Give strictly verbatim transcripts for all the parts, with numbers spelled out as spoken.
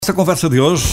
Esta conversa de hoje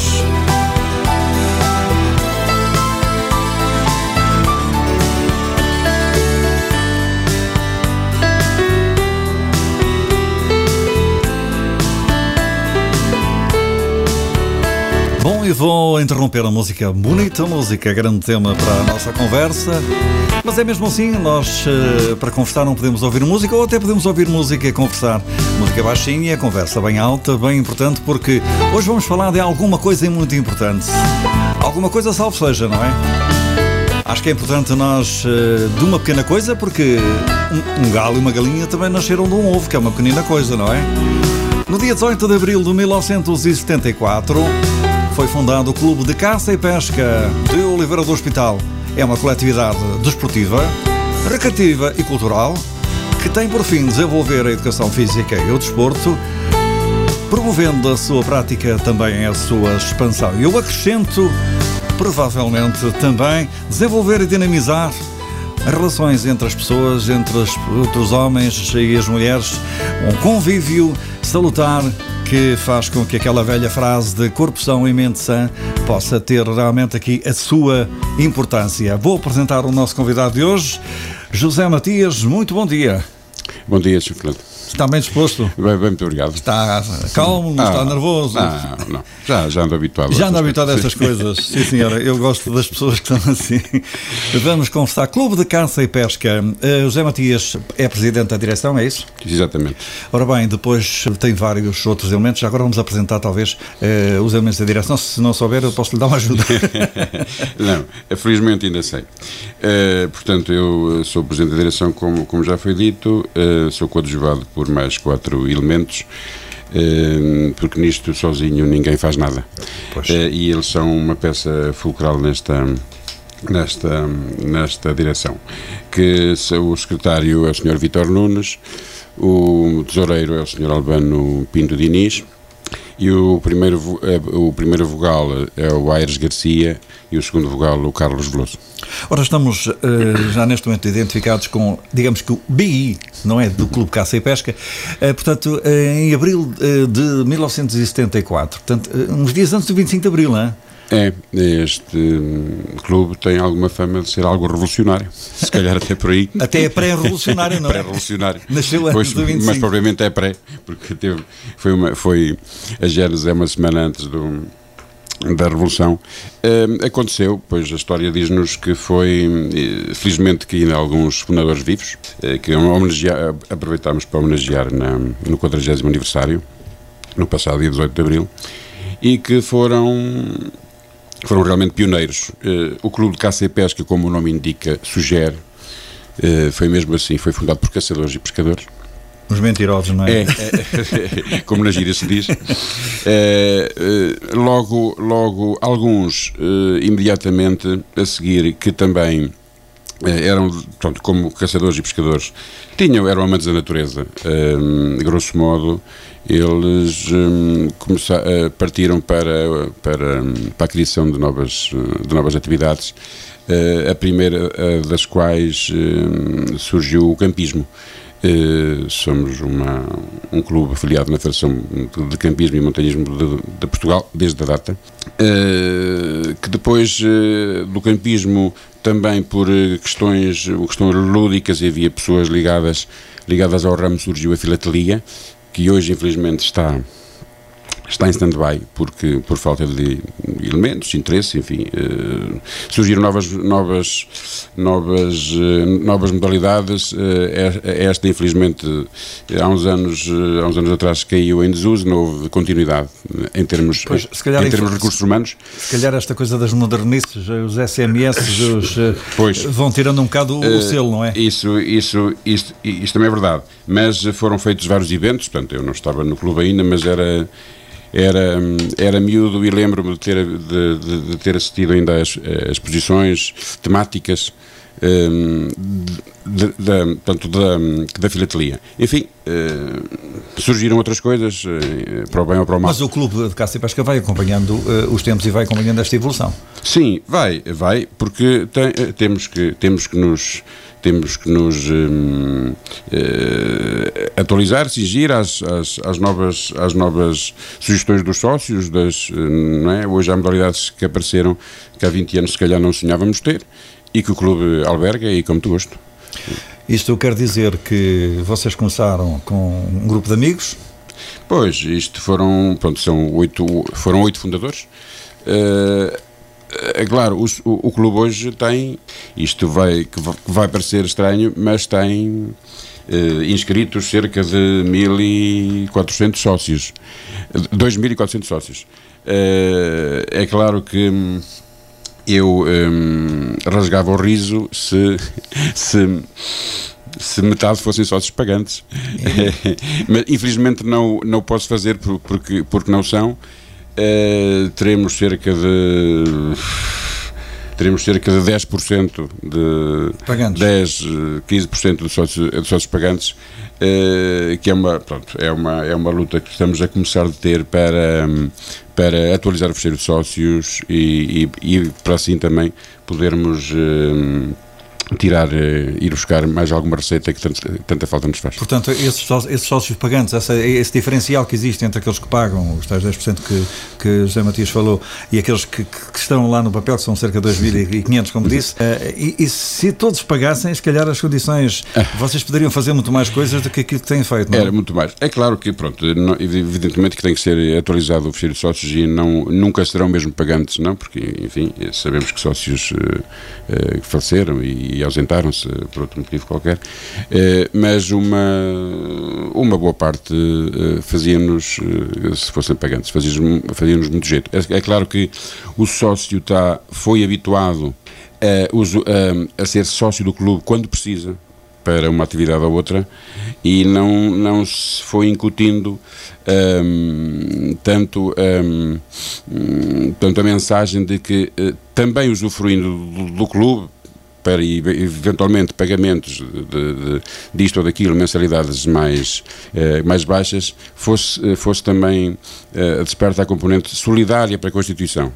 Bom, e vou interromper a música, bonita música, grande tema para a nossa conversa. Mas é mesmo assim, nós para conversar não podemos ouvir música, ou até podemos ouvir música e conversar. Música baixinha, conversa bem alta, bem importante, porque hoje vamos falar de alguma coisa muito importante. Alguma coisa salvo seja, não é? Acho que é importante nós, de uma pequena coisa, porque um, um galo e uma galinha também nasceram de um ovo, que é uma pequenina coisa, não é? No dia dezoito de abril de mil novecentos e setenta e quatro foi fundado o Clube de Caça e Pesca de Oliveira do Hospital. É uma coletividade desportiva, recreativa e cultural que tem por fim desenvolver a educação física e o desporto, promovendo a sua prática também a sua expansão. E eu acrescento, provavelmente também, desenvolver e dinamizar as relações entre as pessoas, entre os, entre os homens e as mulheres, um convívio salutar que faz com que aquela velha frase de corpo são e mente sã possa ter realmente aqui a sua importância. Vou apresentar o nosso convidado de hoje, José Matias. Muito bom dia. Bom dia, senhor Fernando. Está bem disposto? Bem, bem, muito obrigado. Está calmo, não ah, está nervoso? Não, não. Já, já ando habituado. Já ando habituado a estas coisas. Sim, senhora. Eu gosto das pessoas que estão assim. Vamos conversar. Clube de Caça e Pesca. Uh, José Matias é presidente da direção, é isso? Exatamente. Ora bem, depois tem vários outros elementos. Já agora vamos apresentar, talvez, uh, os elementos da direção. Se não souber, eu posso lhe dar uma ajuda. Não, felizmente ainda sei. Uh, portanto, eu sou presidente da direção, como, como já foi dito. Uh, sou coadjuvado por mais quatro elementos, porque nisto sozinho ninguém faz nada. Pois. E eles são uma peça fulcral nesta, nesta, nesta direção. Que o secretário é o senhor Vítor Nunes, o tesoureiro é o senhor Albano Pinto Diniz, e o primeiro, o primeiro vogal é o Aires Garcia e o segundo vogal o Carlos Veloso. Ora, estamos uh, já neste momento identificados com, digamos que o B I, não é, do Clube Caça e Pesca, uh, portanto, uh, em abril uh, de mil novecentos e setenta e quatro, portanto, uh, uns dias antes do vinte e cinco de abril, não é? É, este um, clube tem alguma fama de ser algo revolucionário, se calhar até por aí. Até é pré-revolucionário, não é? Pré-revolucionário. Nasceu antes pois, do vinte e cinco. Mas provavelmente é pré, porque teve, foi, uma, foi a gênese é uma semana antes do, da Revolução. Uh, aconteceu, pois a história diz-nos que foi, felizmente que ainda há alguns fundadores vivos, uh, que aproveitámos para homenagear na, no quadragésimo aniversário, no passado dia dezoito de abril, e que foram... foram realmente pioneiros. Uh, o Clube de Caça e Pesca, como o nome indica, sugere, uh, foi mesmo assim, foi fundado por caçadores e pescadores. Os mentirosos, não é? É, é como na gíria se diz. É, é, logo, logo, alguns, uh, imediatamente a seguir, que também é, eram, pronto, como caçadores e pescadores, tinham, eram amantes da natureza, um, grosso modo, eles um, começaram, uh, partiram para, para, para a criação de novas, de novas atividades, uh, a primeira uh, das quais uh, surgiu o campismo. Uh, somos uma, um clube afiliado na Federação de, de Campismo e Montanhismo de, de Portugal, desde a data, uh, que depois uh, do campismo, também por questões, questões lúdicas, e havia pessoas ligadas, ligadas ao ramo, surgiu a filatelia, que hoje infelizmente está... está em stand-by porque, por falta de elementos, interesse, enfim, uh, surgiram novas, novas, novas, uh, novas modalidades. Uh, esta, infelizmente, há uns anos, uh, há uns anos atrás caiu em desuso, não houve continuidade em termos, pois, se calhar, em termos de recursos humanos. Se calhar esta coisa das modernices, os S M S, os, pois, vão tirando um bocado o uh, selo, não é? Isso, isso, isso, isso também é verdade, mas foram feitos vários eventos, portanto, eu não estava no clube ainda, mas era... Era, era miúdo e lembro-me de ter, de, de, de ter assistido ainda às, às exposições temáticas um, de, de, portanto, da, da filatelia. Enfim, uh, surgiram outras coisas, uh, para o bem ou para o mal. Mas o Clube de Caça e Pesca vai acompanhando uh, os tempos e vai acompanhando esta evolução. Sim, vai, vai, porque tem, temos, que, temos que nos temos que nos um, uh, atualizar, exigir às, às, às, novas, às novas sugestões dos sócios, das, não é? Hoje há modalidades que apareceram que há vinte anos se calhar não sonhávamos ter e que o clube alberga e com muito gosto. Isto quer dizer que vocês começaram com um grupo de amigos? Pois, isto foram, pronto, são oito, foram oito fundadores. Uh, é claro, o, o, o clube hoje tem, isto vai, que vai parecer estranho, mas tem uh, inscritos cerca de mil e quatrocentos sócios, dois mil e quatrocentos sócios. Uh, é claro que eu um, rasgava o riso se, se, se metade fossem sócios pagantes. Mas infelizmente não, não posso fazer porque, porque não são. Uh, teremos cerca de teremos cerca de dez por cento de pagantes. dez, quinze por cento de sócios, de sócios pagantes, uh, que é uma, pronto, é, uma, é uma luta que estamos a começar a ter para, para atualizar o fecheiro de sócios e, e, e para assim também podermos uh, tirar, ir buscar mais alguma receita que tanta, tanta falta nos faz. Portanto, esses, esses sócios pagantes, essa, esse diferencial que existe entre aqueles que pagam, os tais dez por cento que, que José Matias falou, e aqueles que, que estão lá no papel, que são cerca de dois mil e quinhentos, como disse, uh, e, e se todos pagassem, se calhar as condições, vocês poderiam fazer muito mais coisas do que aquilo que têm feito, não é? Era muito mais. É claro que, pronto, não, evidentemente que tem que ser atualizado o fecheiro de sócios e não, nunca serão mesmo pagantes, não, porque, enfim, sabemos que sócios uh, uh, faleceram e e ausentaram-se por outro motivo qualquer, eh, mas uma, uma boa parte eh, fazia-nos, eh, se fossem pagantes, fazia-nos, fazia-nos muito jeito. É, é claro que o sócio tá, foi habituado a, a, a ser sócio do clube quando precisa, para uma atividade ou outra, e não, não se foi incutindo um, tanto, um, tanto a mensagem de que uh, também usufruindo do, do clube, para eventualmente pagamentos de, de, disto ou daquilo, mensalidades mais, eh, mais baixas, fosse, fosse também eh, desperta a componente solidária para a Constituição.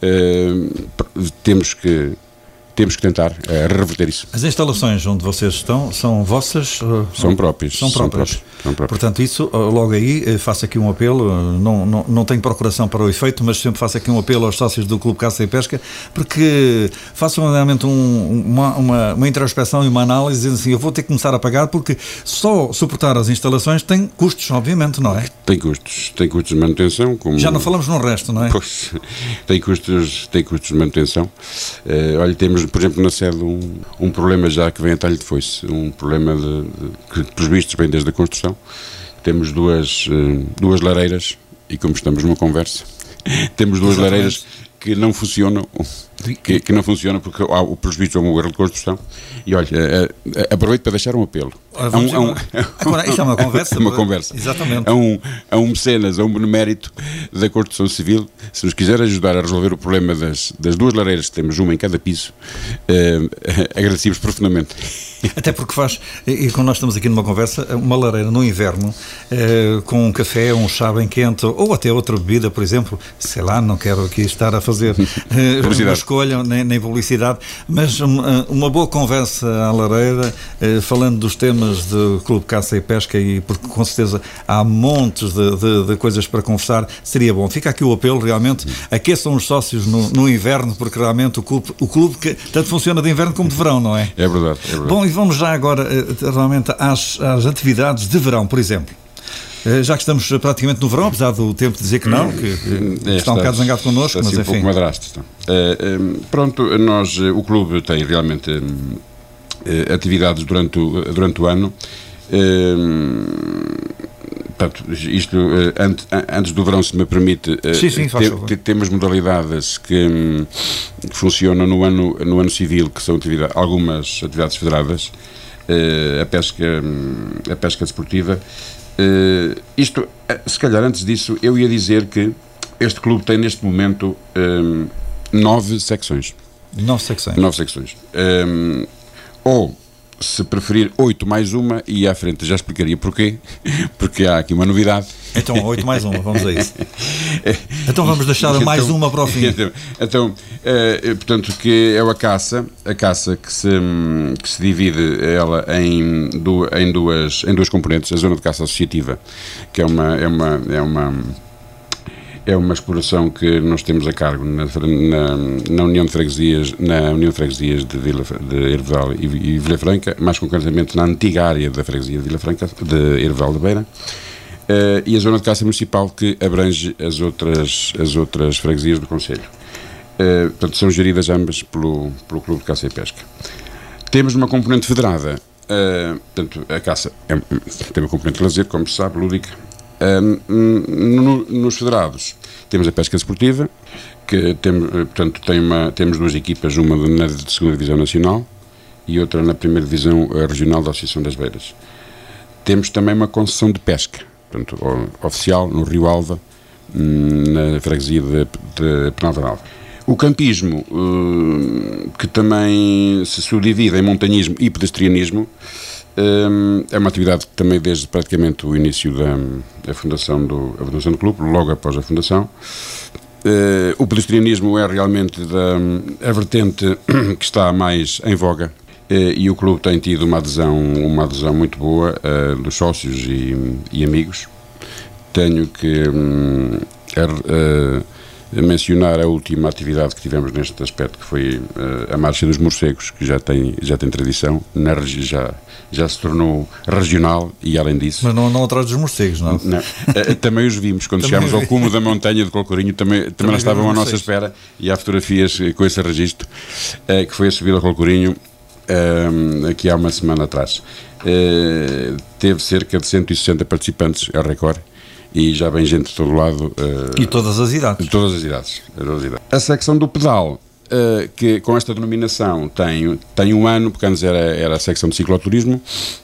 Eh, temos que Temos que tentar uh, reverter isso. As instalações onde vocês estão são vossas? Uh, são próprias. São próprias. São próprias. São próprias. Portanto, isso, uh, logo aí, uh, faço aqui um apelo, uh, não, não, não tenho procuração para o efeito, mas sempre faço aqui um apelo aos sócios do Clube Caça e Pesca, porque façam realmente um, uma, uma, uma introspeção e uma análise, dizendo assim, eu vou ter que começar a pagar, porque só suportar as instalações tem custos, obviamente, não é? Tem custos. Tem custos de manutenção. Como... Já não falamos no resto, não é? Pois, tem custos, tem custos de manutenção. Uh, olha, temos por exemplo, na sede um, um problema já que vem a talho de foice, um problema de, de, que, pelos vistos, vem desde a construção. Temos duas, uh, duas lareiras, e como estamos numa conversa, temos duas Exatamente. lareiras que não funcionam, que, que não funcionam porque há, pelos vistos, há um erro de construção. E olha, uh, uh, aproveito para deixar um apelo. Ora, a um, a um, Agora, isto é uma conversa. É uma conversa. Exatamente. A um, a um mecenas, a um benemérito da construção civil, se nos quiser ajudar a resolver o problema das, das duas lareiras, que temos uma em cada piso, uh, agradecemos profundamente. Até porque faz, e quando nós estamos aqui numa conversa, uma lareira no inverno, uh, com um café, um chá bem quente, ou até outra bebida, por exemplo, sei lá, não quero aqui estar a fazer uh, uma escolha, nem, nem publicidade, mas uma, uma boa conversa à lareira, uh, falando dos temas do Clube Caça e Pesca, e porque com certeza há montes de, de, de coisas para conversar, seria bom. Fica aqui o apelo, realmente, aqueçam os sócios no, no inverno, porque realmente o clube, o clube que tanto funciona de inverno como de verão, não é? É verdade, é verdade. Bom, e vamos já agora realmente às, às atividades de verão, por exemplo. Já que estamos praticamente no verão, apesar do tempo dizer que não, que, que é, está um bocado zangado connosco, está mas assim enfim. um pouco madrasto. Então. Uh, uh, pronto, nós, uh, o clube tem realmente uh, atividades durante o, durante o ano. Uh, portanto, isto, uh, antes, antes do verão, se me permite, uh, sim, sim, faz favor. te, temos modalidades que, um, que funcionam no ano, no ano civil, que são atividade, algumas atividades federadas, uh, a pesca, um, a pesca desportiva. Uh, isto, se calhar antes disso, eu ia dizer que este clube tem neste momento um, nove secções. Nove secções. Nove secções. Um, ou, se preferir, oito mais uma, e à frente já explicaria porquê, porque há aqui uma novidade. Então, oito mais uma, vamos a isso. Então vamos deixar então, mais uma para o fim. Então, então é, portanto, que é a caça, a caça que se, que se divide ela em, du, em, duas, em duas componentes, a zona de caça associativa, que é uma, é uma, é uma, é uma exploração que nós temos a cargo na, na, na União de Freguesias, na União de Freguesias de, Vila, de Hervedal e, e Vila Franca, mais concretamente na antiga área da Freguesia de Vila Franca, de Hervedal da Beira. Uh, e a zona de caça municipal que abrange as outras, as outras freguesias do concelho. Uh, portanto, são geridas ambas pelo, pelo Clube de Caça e Pesca. Temos uma componente federada, uh, portanto, a caça é, tem uma componente de lazer, como se sabe, lúdica. Uh, no, nos federados temos a pesca desportiva, que tem, portanto, tem uma, temos duas equipas, uma na segunda Divisão Nacional e outra na primeira Divisão Regional da Associação das Beiras. Temos também uma concessão de pesca, portanto, oficial, no Rio Alva, na freguesia de, de Penalva Alva. O campismo, que também se subdivide em montanhismo e pedestrianismo, é uma atividade que também desde praticamente o início da, da, fundação, do, a fundação do clube, logo após a fundação. O pedestrianismo é realmente da, a vertente que está mais em voga. E o clube tem tido uma adesão, uma adesão muito boa uh, dos sócios e, e amigos. Tenho que um, uh, mencionar a última atividade que tivemos neste aspecto, que foi uh, a Marcha dos Morcegos, que já tem, já tem tradição, na, já, já se tornou regional e além disso... Mas não, não atrás dos morcegos, não? não. Uh, também os vimos, quando chegámos ao cume da montanha de Colcorinho, também, também, também lá estavam à nossa espera, e há fotografias com esse registro, uh, que foi a subida ao Colcorinho, Um, aqui há uma semana atrás. Uh, teve cerca de cento e sessenta participantes, é o recorde, e já vem gente de todo lado. Uh, e todas as idades. De todas as idades. Todas as idades. A secção do pedal, uh, que com esta denominação tem, tem um ano, porque antes era, era a secção de cicloturismo,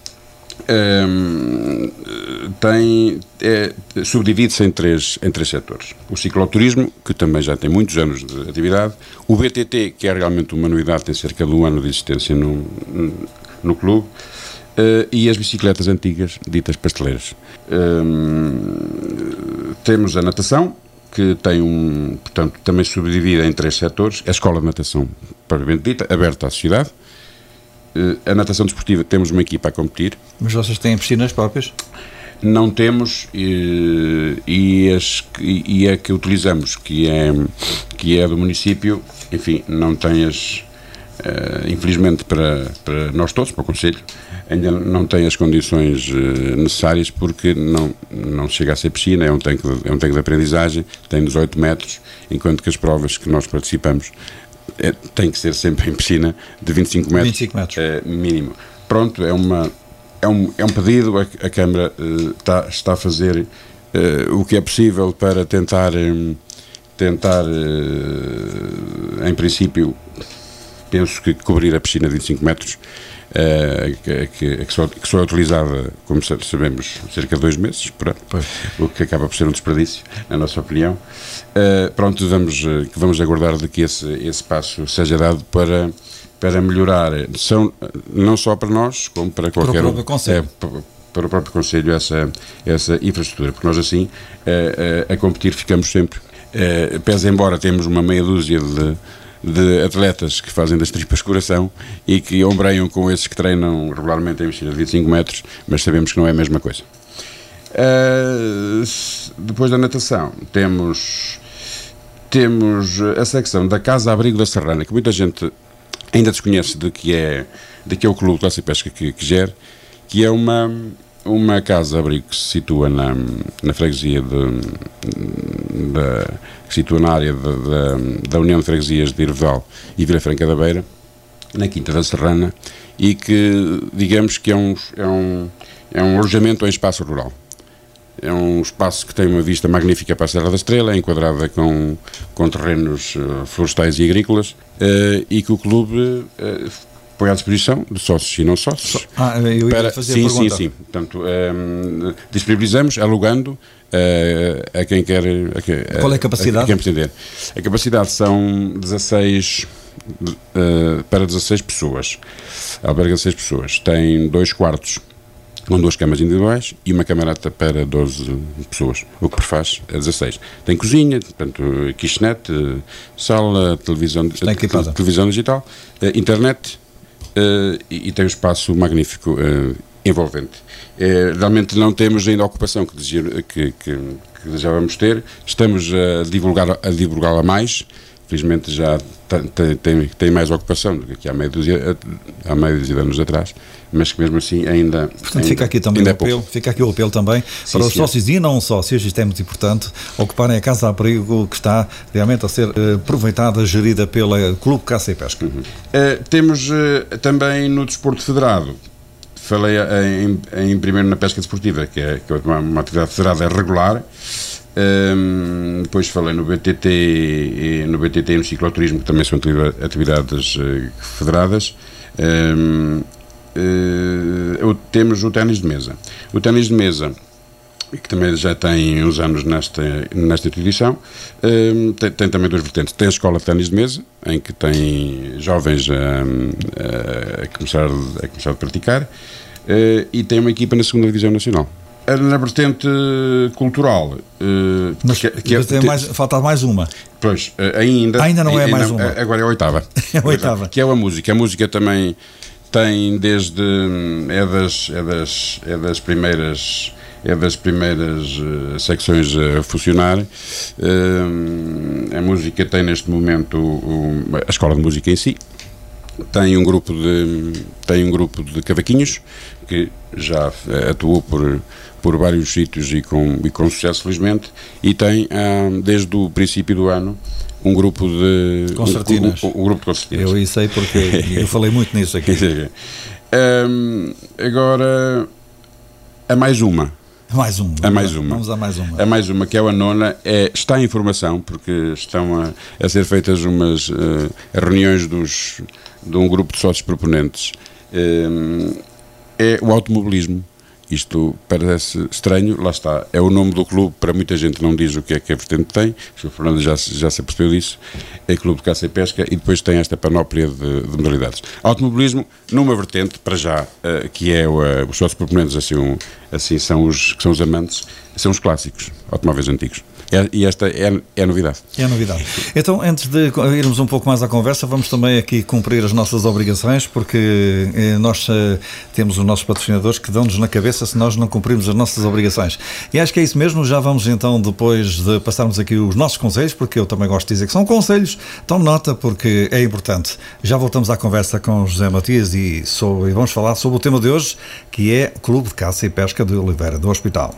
um, tem, é, subdivide-se em três, em três setores. O cicloturismo, que também já tem muitos anos de atividade, o B T T, que é realmente uma novidade, tem cerca de um ano de existência no, no clube, uh, e as bicicletas antigas, ditas pasteleiras. Um, temos a natação, que tem um, portanto, também subdividida em três setores, a escola de natação, propriamente dita, aberta à sociedade. A natação desportiva, temos uma equipa a competir. Mas vocês têm piscinas próprias? Não temos, e, e, as, e a que utilizamos, que é, que é do município, enfim, não tem as, uh, infelizmente para, para nós todos, para o concelho, ainda não tem as condições uh, necessárias, porque não, não chega a ser piscina, é um tanque de, é um tanque de aprendizagem, tem dezoito metros, enquanto que as provas que nós participamos É, tem que ser sempre em piscina de vinte e cinco metros, vinte e cinco metros. É, mínimo. Pronto, é, uma, é, um, é um pedido, a, a Câmara uh, está, está a fazer uh, o que é possível para tentar, um, tentar uh, em princípio, penso que cobrir a piscina de vinte e cinco metros, uh, que, que, que, só, que só é utilizada, como sabemos, cerca de dois meses, por, o que acaba por ser um desperdício, na nossa opinião. Uh, pronto, vamos, uh, vamos aguardar de que esse, esse passo seja dado para, para melhorar, são, não só para nós, como para qualquer... Para o próprio Conselho. É, para, para o próprio Conselho, essa, essa infraestrutura, porque nós assim, uh, uh, a competir ficamos sempre, uh, pese embora temos uma meia dúzia de, de atletas que fazem das tripas coração e que ombreiam com esses que treinam regularmente em piscina de vinte e cinco metros, mas sabemos que não é a mesma coisa. Uh, depois da natação, temos... Temos a secção da Casa Abrigo da Serrana, que muita gente ainda desconhece de que é, de que é o Clube de Caça e Pesca que, que gera, que é uma, uma casa-abrigo que se situa na, na freguesia de, de, que se situa na área de, de, da União de Freguesias de Hervedal e Vila Franca da Beira, na Quinta da Serrana, e que, digamos que é um, é um, é um alojamento em espaço rural. É um espaço que tem uma vista magnífica para a Serra da Estrela, é enquadrada com, com terrenos uh, florestais e agrícolas, uh, e que o clube uh, põe à disposição de sócios e não sócios. Ah, eu ia para, fazer sim, a pergunta. sim, sim. Portanto, um, disponibilizamos, alugando uh, a quem quer... A quem, Qual é a capacidade? A, a quem pretender. A capacidade são dezasseis, uh, para dezasseis pessoas. Alberga dezasseis pessoas. Tem dois quartos com duas camas individuais e uma camarata para doze pessoas, o que prefaz a dezasseis. Tem cozinha, portanto, kitchenette, sala, televisão, televisão digital, internet e, e tem um espaço magnífico, envolvente. Realmente não temos ainda a ocupação que, que, que, que desejávamos ter, estamos a divulgar, a divulgá-la mais. Felizmente já tem, tem, tem mais ocupação do que há meia dúzia, há meia dúzia de anos atrás, mas que mesmo assim ainda. Portanto, ainda, fica aqui também o apelo, é fica aqui o apelo também sim, para os sim, sócios e não sócios, isto é muito importante, ocuparem a casa de abrigo que está realmente a ser uh, aproveitada, gerida pela Clube Caça e Pesca. Uhum. Uh, temos uh, também no desporto federado, falei em, em primeiro na pesca desportiva, que é, que é uma, uma atividade federada regular. Um, depois falei no B T T e no B T T e no cicloturismo, que também são atividades uh, federadas. Um, uh, temos o ténis de mesa. O ténis de mesa, que também já tem uns anos nesta, nesta edição, um, tem, tem também duas vertentes. Tem a escola de ténis de mesa, em que tem jovens a, a, começar, a começar a praticar, uh, e tem uma equipa na segunda Divisão Nacional. Na vertente cultural, uh, mas, que, que mas é, mais, falta mais uma. Pois, uh, ainda. Ainda não é ainda, mais uma. Agora é a oitava. É a oitava. Que é a música. A música também tem desde. É das, é das, é das primeiras. É das primeiras uh, secções a funcionar. Uh, a música tem neste momento um, a escola de música em si. Tem um grupo de tem um grupo de cavaquinhos que já atuou por por vários sítios e com e com sucesso, felizmente, e tem ah, desde o princípio do ano um grupo de concertinas. Um, um, um grupo de concertinas. Eu isso sei porque eu falei muito nisso aqui. um, agora a mais uma. Mais uma. A mais uma. Vamos a mais uma. A mais uma, que é a nona, é, está em formação, porque estão a, a ser feitas umas uh, reuniões dos, de um grupo de sócios proponentes. Um, é o automobilismo. Isto parece estranho, lá está, é o nome do clube, para muita gente não diz o que é que a vertente tem, o senhor Fernando já, já se apercebeu disso, é Clube de Caça e Pesca, e depois tem esta panóplia de, de modalidades. Automobilismo, numa vertente, para já, uh, que é o, uh, os sócios proponentes, assim, um, assim são, os, que são os amantes, são os clássicos, automóveis antigos. É, e esta é, é a novidade. É a novidade. Então, antes de irmos um pouco mais à conversa, vamos também aqui cumprir as nossas obrigações, porque eh, nós eh, temos os nossos patrocinadores que dão-nos na cabeça se nós não cumprirmos as nossas obrigações. E acho que é isso mesmo. Já vamos então, depois de passarmos aqui os nossos conselhos, porque eu também gosto de dizer que são conselhos, tome nota porque é importante. Já voltamos à conversa com José Matias e, sou, e vamos falar sobre o tema de hoje, que é Clube de Caça e Pesca de Oliveira do Hospital.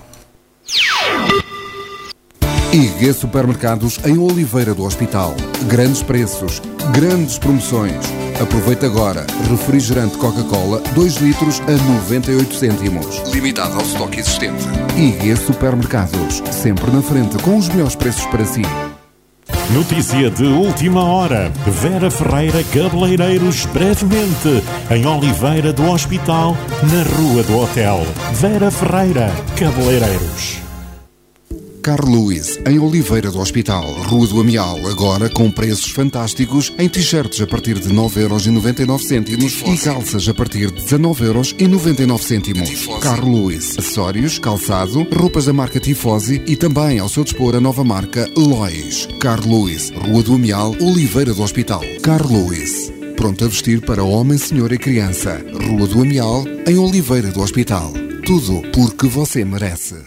I G Supermercados em Oliveira do Hospital. Grandes preços, grandes promoções. Aproveite agora. Refrigerante Coca-Cola, dois litros a noventa e oito cêntimos. Limitado ao estoque existente. I G Supermercados. Sempre na frente com os melhores preços para si. Notícia de última hora. Vera Ferreira Cabeleireiros, brevemente, em Oliveira do Hospital, na Rua do Hotel. Vera Ferreira Cabeleireiros. Carl Lewis, em Oliveira do Hospital, Rua do Amial, agora com preços fantásticos em t-shirts a partir de nove euros e noventa e nove cêntimos e calças a partir de dezanove euros e noventa e nove cêntimos. Carl Lewis, acessórios, calçado, roupas da marca Tifosi e também ao seu dispor a nova marca Lois. Carl Lewis, Rua do Amial, Oliveira do Hospital. Carl Lewis, pronto a vestir para homem, senhor e criança. Rua do Amial, em Oliveira do Hospital. Tudo porque você merece.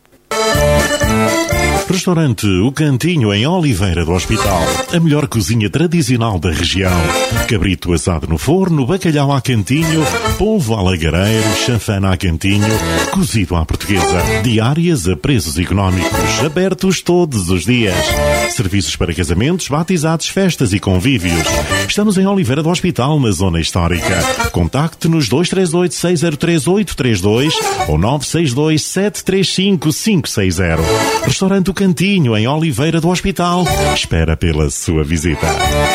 Restaurante O Cantinho em Oliveira do Hospital. A melhor cozinha tradicional da região. Cabrito assado no forno, bacalhau à cantinho, polvo à lagareiro, chanfana à cantinho, cozido à portuguesa. Diárias a preços económicos, abertos todos os dias. Serviços para casamentos, batizados, festas e convívios. Estamos em Oliveira do Hospital, na zona histórica. Contacte-nos dois três oito, seis zero três, oito três dois ou nove seis dois, sete três cinco, cinco seis zero. Restaurante O Cantinho, em Oliveira do Hospital. Espera pela sua visita.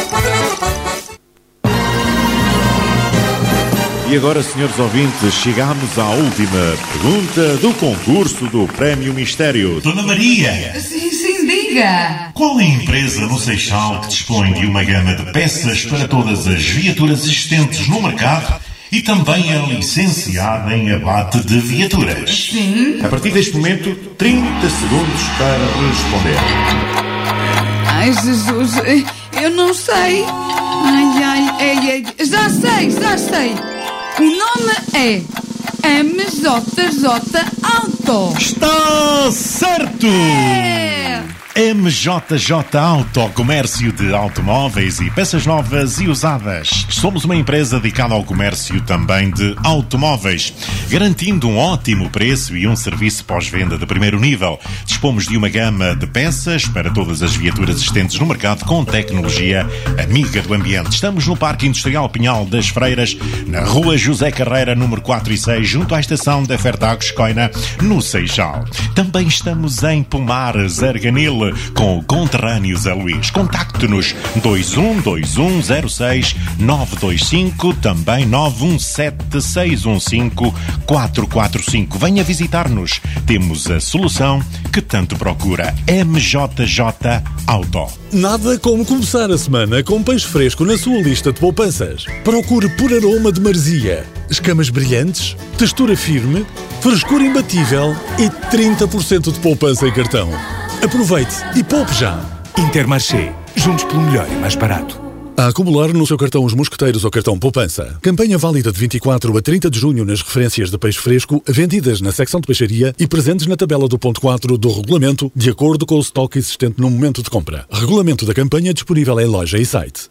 E agora, senhores ouvintes, chegamos à última pergunta do concurso do Prémio Mistério. Dona Maria! Sim, sim, diga! Qual é a empresa no Seixal que dispõe de uma gama de peças para todas as viaturas existentes no mercado E também é licenciada em abate de viaturas. Sim. A partir deste momento, trinta segundos para responder. Ai, Jesus, eu não sei. Ai, ai, ai, ai. Já sei, já sei. O nome é M J J Auto. Está certo! É. M J J Auto, comércio de automóveis e peças novas e usadas. Somos uma empresa dedicada ao comércio também de automóveis, garantindo um ótimo preço e um serviço pós-venda de primeiro nível. Dispomos de uma gama de peças para todas as viaturas existentes no mercado com tecnologia amiga do ambiente. Estamos no Parque Industrial Pinhal das Freiras, na Rua José Carreira, número quatro e seis, junto à estação da Fertagos Coina, no Seixal. Também estamos em Pomares, Arganil, com o conterrâneo Zé Luís. Contacte-nos dois um dois um zero seis nove dois cinco, também nove um sete seis um cinco quatro quatro cinco. Venha visitar-nos. Temos a solução que tanto procura. M J J Auto. Nada como começar a semana com peixe fresco na sua lista de poupanças. Procure por aroma de maresia, escamas brilhantes, textura firme, frescura imbatível e trinta por cento de poupança em cartão. Aproveite e poupe já. Intermarché. Juntos pelo melhor e mais barato. A acumular no seu cartão Os Mosqueteiros ou cartão Poupança. Campanha válida de vinte e quatro a trinta de junho nas referências de peixe fresco, vendidas na secção de peixaria e presentes na tabela do ponto quatro do regulamento, de acordo com o estoque existente no momento de compra. Regulamento da campanha disponível em loja e site.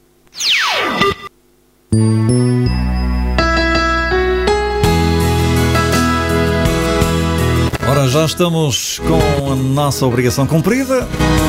Ora, já estamos com a nossa obrigação cumprida.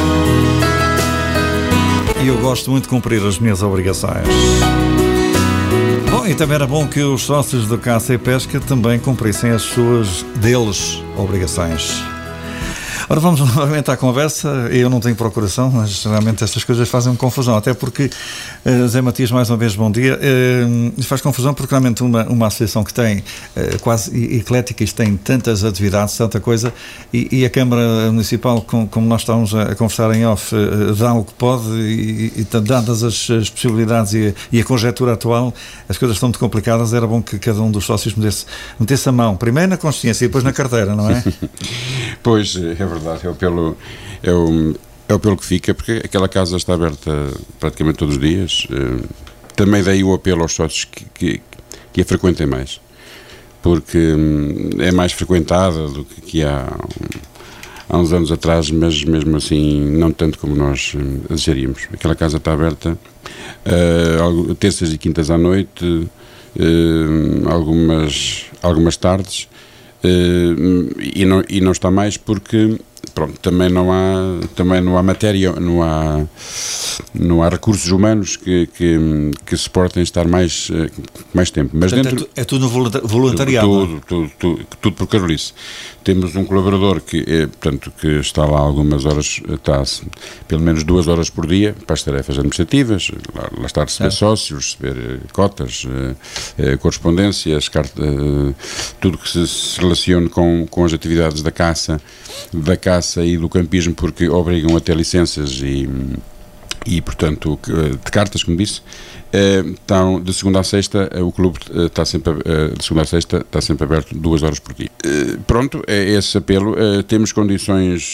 E eu gosto muito de cumprir as minhas obrigações. Bom, e também era bom que os sócios do Caça e Pesca também cumprissem as suas, deles, obrigações. Ora, vamos novamente à conversa. Eu não tenho procuração, mas realmente estas coisas fazem-me confusão. Até porque, uh, Zé Matias, mais uma vez, bom dia. Uh, faz confusão porque realmente uma, uma associação que tem uh, quase eclética, isto tem tantas atividades, tanta coisa, e, e a Câmara Municipal, com, como nós estamos a, a conversar em off, uh, dá o que pode e, e dadas as, as possibilidades e a, e a conjectura atual, as coisas estão muito complicadas. Era bom que cada um dos sócios metesse, metesse a mão, primeiro na consciência e depois na carteira, não é? Pois, é verdade. É o, pelo, é, o, é o pelo que fica, porque aquela casa está aberta praticamente todos os dias. Também daí o apelo aos sócios que, que, que a frequentem mais, porque é mais frequentada do que, que há, há uns anos atrás, mas mesmo assim não tanto como nós desejaríamos. Aquela casa está aberta uh, terças e quintas à noite, uh, algumas, algumas tardes, uh, e, não, e não está mais porque pronto, também não há, também não há matéria, não há, não há recursos humanos que, que, que suportem estar mais, mais tempo. Mas portanto, dentro, é tudo voluntariado. Tudo, tudo, tudo, tudo por carolice. Temos um colaborador que, é, portanto, que está lá algumas horas, está pelo menos duas horas por dia para as tarefas administrativas, lá, lá está a receber é. sócios, receber cotas, eh, correspondências, carta, eh, tudo que se, se relacione com, com as atividades da caça, da caça e do campismo, porque obrigam a ter licenças e, e portanto, de cartas, como disse. Então, de segunda a sexta, o clube está sempre, de segunda a sexta, está sempre aberto duas horas por dia. Pronto, é esse apelo. Temos condições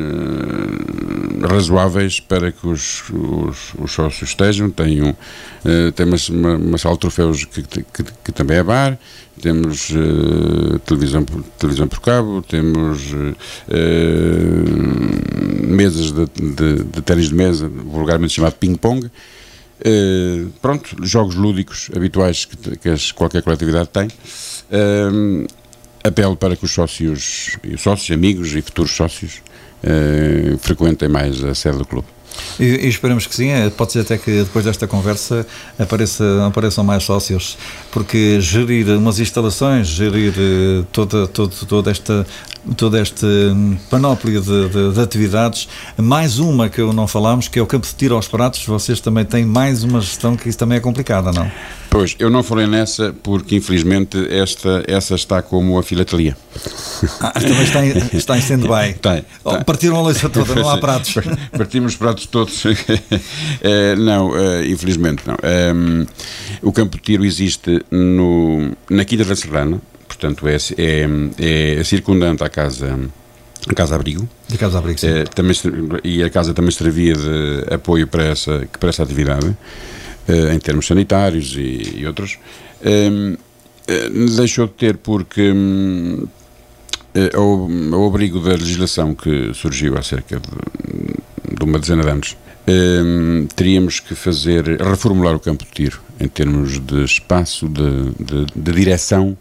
razoáveis para que os, os, os sócios estejam. Tem, um, tem uma, uma sala de troféus que, que, que também é bar. Temos uh, televisão, televisão por cabo, temos uh, mesas de, de, de ténis de mesa, vulgarmente chamado ping-pong. Uh, pronto, jogos lúdicos habituais que, que as, qualquer coletividade tem. Uh, apelo para que os sócios, sócios, amigos e futuros sócios uh, frequentem mais a sede do clube. E, e esperamos que sim, pode ser até que depois desta conversa apareça, apareçam mais sócios, porque gerir umas instalações, gerir toda, toda, toda esta toda esta panóplia de, de, de atividades, mais uma que eu não falámos, que é o campo de tiro aos pratos. Vocês também têm mais uma gestão que isso também é complicada, não? Pois, eu não falei nessa porque infelizmente esta, essa está como a filatelia. Ah, também está em, está em stand-by. Tem, oh, partiram a louça toda, não há pratos. Partimos pratos todos, todos. uh, não, uh, infelizmente não. Um, o campo de tiro existe no, na Quinta da Serrana, portanto é, é, é circundante à casa, à casa abrigo. De casa abrigo, sim. Uh, também, e a casa também servia de apoio para essa, para essa atividade, uh, em termos sanitários e, e outros. Um, uh, deixou de ter porque... Um, Ao, ao abrigo da legislação que surgiu há cerca de, de uma dezena de anos, um, teríamos que fazer, reformular o campo de tiro em termos de espaço, de, de, de direção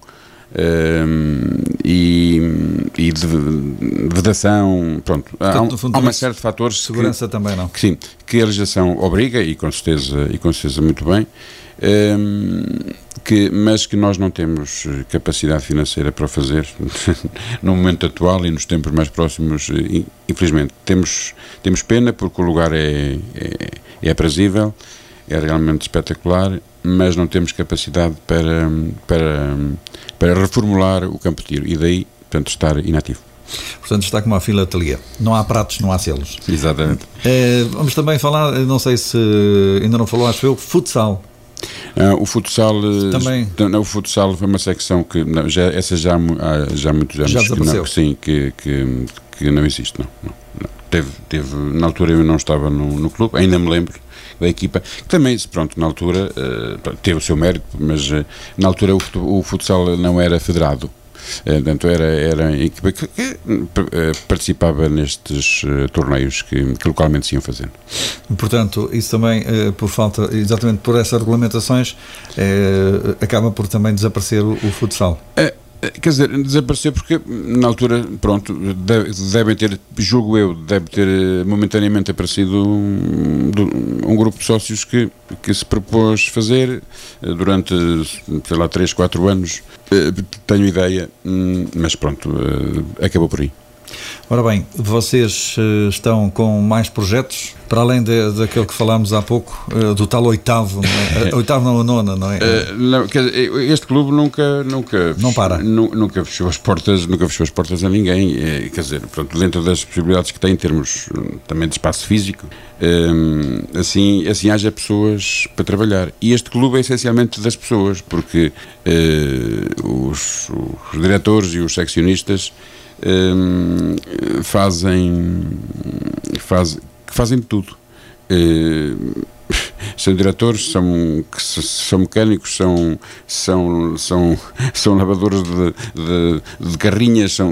um, e, e de vedação, pronto, Portanto, há, fundo, há uma série de fatores. Segurança que, também não. Que, sim, que a legislação obriga, e com certeza, e com certeza muito bem, um, que, mas que nós não temos capacidade financeira para fazer no momento atual e nos tempos mais próximos, infelizmente. Temos, temos pena porque o lugar é, é, é aprazível, é realmente espetacular, mas não temos capacidade para, para, para reformular o campo de tiro e daí, portanto, estar inativo. Portanto, está como a fila ateliê. Não há pratos, não há selos. Exatamente. É, vamos também falar, não sei se ainda não falou, acho eu, futsal. Uh, o futsal também. Uh, o futsal foi uma secção que não, já, essa já há já muitos anos já que não, que, sim, que, que, que não existe, não, não, não. Teve, teve, na altura eu não estava no, no clube, ainda me lembro da equipa, que também, pronto, na altura uh, teve o seu mérito, mas uh, na altura o, o futsal não era federado. Portanto, era, era a equipa que, que participava nestes uh, torneios que, que localmente se iam fazendo. Portanto, isso também, uh, por falta, exatamente por essas regulamentações, uh, acaba por também desaparecer o, o futsal. É. Quer dizer, desapareceu porque na altura, pronto, deve, devem ter, julgo eu, deve ter momentaneamente aparecido um, um grupo de sócios que, que se propôs fazer durante, sei lá, três, quatro anos, tenho ideia, mas pronto, acabou por aí. Ora bem, vocês uh, estão com mais projetos, para além de, daquele que falámos há pouco, uh, do tal oitavo, não é? Oitavo não, a nona, não é? Uh, não, quer dizer, este clube nunca, nunca, não para. Nu, nunca fechou as portas, nunca fechou as portas a ninguém, é, quer dizer, pronto, dentro das possibilidades que tem em termos também de espaço físico, um, assim, assim haja pessoas para trabalhar. E este clube é essencialmente das pessoas, porque uh, os, os diretores e os seccionistas Um, fazem, faz, fazem de tudo. Uh, são diretores, são, são mecânicos, são, são, são, são lavadores de, de, de carrinhas, são,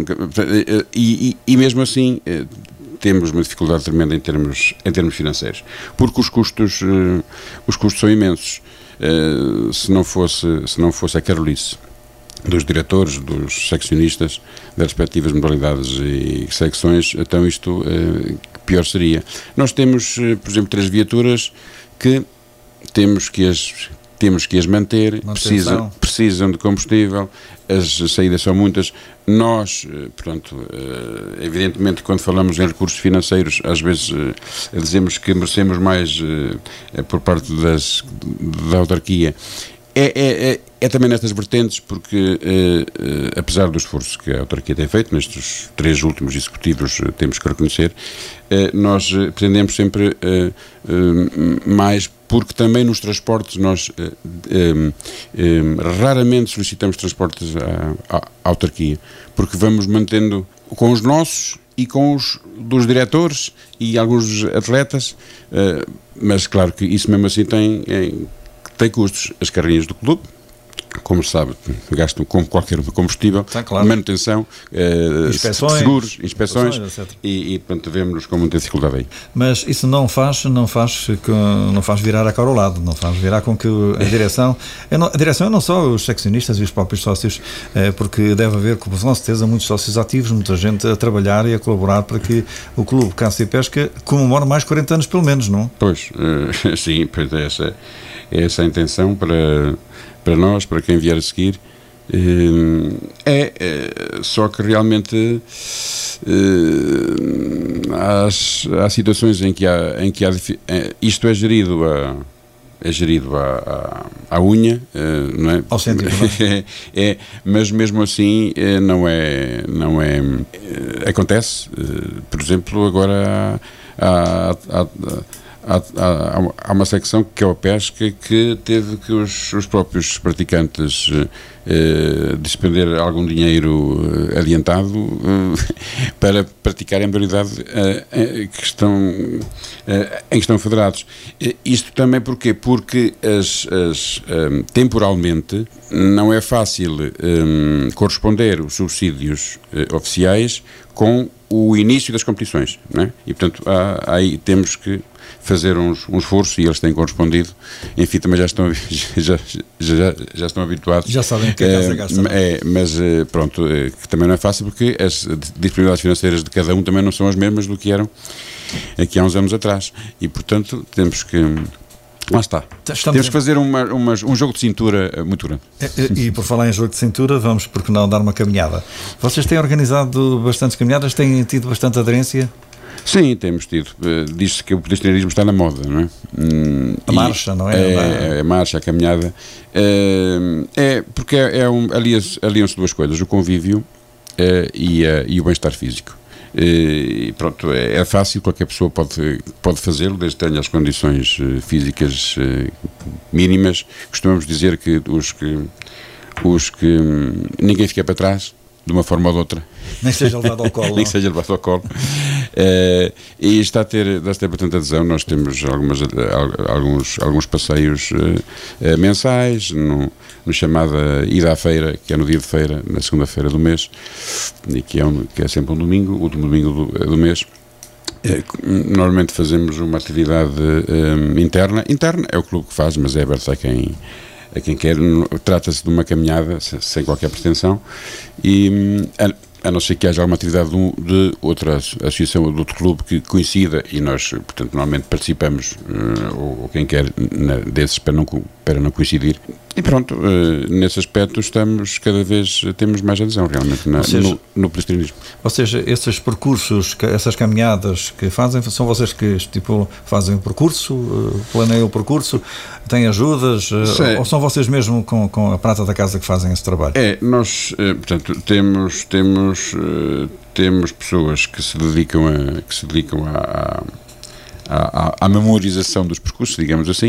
e, e, e mesmo assim temos uma dificuldade tremenda em termos, em termos financeiros, porque os custos, uh, os custos são imensos. Uh, se não fosse, se não fosse a carolice dos diretores, dos seccionistas das respectivas modalidades e secções, então isto uh, pior seria. Nós temos, uh, por exemplo, três viaturas que temos que as, temos que as manter, precisam, precisam de combustível, as saídas são muitas. Nós, uh, portanto, uh, evidentemente, quando falamos em recursos financeiros, às vezes uh, dizemos que merecemos mais uh, por parte das, da autarquia. É, é, é, é também nestas vertentes, porque eh, eh, apesar do esforço que a autarquia tem feito nestes três últimos executivos, eh, temos que reconhecer, eh, nós eh, pretendemos sempre eh, eh, mais, porque também nos transportes nós eh, eh, eh, raramente solicitamos transportes à, à autarquia, porque vamos mantendo com os nossos e com os dos diretores e alguns atletas, eh, mas claro que isso mesmo assim tem... É, tem custos. As carrinhas do clube, como se sabe, gastam como qualquer combustível, tá, claro. Manutenção, eh, inspeções, seguros, inspeções, inspeções e, e portanto, vemos-nos com muita dificuldade aí. Mas isso não faz, não faz, não faz virar a cara ao lado, não faz virar com que a direção, a direção é não só os seccionistas e os próprios sócios, porque deve haver, com certeza, muitos sócios ativos, muita gente a trabalhar e a colaborar para que o clube Caça e Pesca comemore mais quarenta anos pelo menos, não? Pois, uh, sim, pois é essa, é essa a intenção para... para nós, para quem vier a seguir, é, é só que realmente é, há, há situações em que há, em que há isto é gerido a, é gerido à, à, à unha, não é? Ao centro, é, é, mas mesmo assim não é, não é, acontece, por exemplo, agora há, há, há, há, há, há uma secção que é a pesca que teve que os, os próprios praticantes eh, despender algum dinheiro eh, adiantado eh, para praticar a modalidade eh, que estão, eh, em que estão federados. Isto também porquê? Porque as, as, eh, temporalmente não é fácil eh, corresponder os subsídios eh, oficiais com o início das competições, não é? E portanto há, aí temos que fazer uns, um esforço, e eles têm correspondido. Enfim, também já estão já, já, já estão habituados, já sabem que a casa gasta. É, mas pronto, que também não é fácil, porque as disponibilidades financeiras de cada um também não são as mesmas do que eram aqui há uns anos atrás, e portanto temos que lá está. Estamos Temos que fazer uma, uma, um jogo de cintura muito grande. E, e por falar em jogo de cintura, vamos, porque não, dar uma caminhada. Vocês têm organizado bastantes caminhadas, têm tido bastante aderência? Sim, temos tido. Diz-se que o pedestrianismo está na moda, não é? A marcha, não é? É, é a marcha, a caminhada. É, é porque é, é um, aliam-se, aliam-se duas coisas, o convívio é, e, a, e o bem-estar físico. E pronto, é, é fácil, qualquer pessoa pode, pode fazê-lo, desde que tenha as condições físicas mínimas. Costumamos dizer que os que, os que ninguém fica para trás, de uma forma ou de outra. Nem seja levado ao colo. Nem seja levado ao colo. Uh, e está a ter, está a ter bastante adesão. Nós temos algumas, alguns, alguns passeios uh, uh, mensais, no, no chamada ida à feira, que é no dia de feira, na segunda-feira do mês, e que é, um, que é sempre um domingo, o último domingo do, do mês. Normalmente fazemos uma atividade um, interna. Interna é o clube que faz, mas é aberto a quem... a quem quer. Trata-se de uma caminhada sem qualquer pretensão, e a, a não ser que haja alguma atividade de, de outra associação ou de outro clube que coincida, e nós, portanto, normalmente participamos, uh, ou, ou quem quer, na, desses para não, para não coincidir. E pronto, uh, nesse aspecto estamos cada vez, temos mais adesão realmente na, seja, no, no pedestrianismo. Ou seja, esses percursos, essas caminhadas que fazem, são vocês que estipulam, fazem o percurso, uh, planeiam o percurso, têm ajudas, uh, ou são vocês mesmo com, com a prata da casa que fazem esse trabalho? É, nós, uh, portanto, temos, temos, uh, temos pessoas que se dedicam a, que se dedicam a, a, a, a memorização dos percursos, digamos assim,